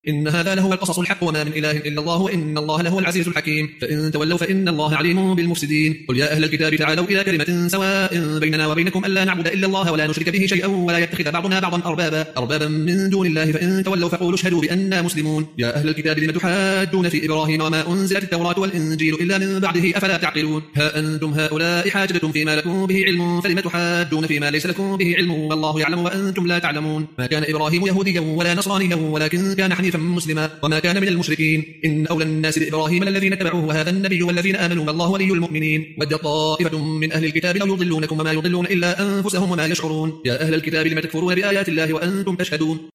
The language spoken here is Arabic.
إن هذا لهو القصص الحق وما من إله إلا الله وإن الله لهو العزيز الحكيم. فإن تولوا فإن الله عليم بالمفسدين. قل يا أهل الكتاب تعالوا إلى كلمة سواء بيننا وبينكم ألا نعبد إلا الله ولا نشرك به شيئا ولا يتخذ بعضنا بعضا أربابا من دون الله فإن تولوا فقولوا اشهدوا بأننا مسلمون. يا أهل الكتاب لم تحاجون في إبراهيم وما أنزلت التوراة والإنجيل إلا من بعده أفلا تعقلون. ها أنتم هؤلاء حاججتم فيما لكم به علم فلم تحاجون فيما ليس لكم به علم والله يعلم وأنتم لا تعلمون. ما كان إبراهيم يهوديا ولا نصرانيا ولكن كان حنيفا مسلما وما كان من المشركين. إن أولى الناس بإبراهيم الذين اتبعوه وهذا النبي والذين آمنوا والله ولي المؤمنين. ود طائفة من أهل الكتاب لو يضلونكم وما يضلون إلا أنفسهم وما يشعرون. يا أهل الكتاب لم تكفرون بآيات الله وأنتم تشهدون.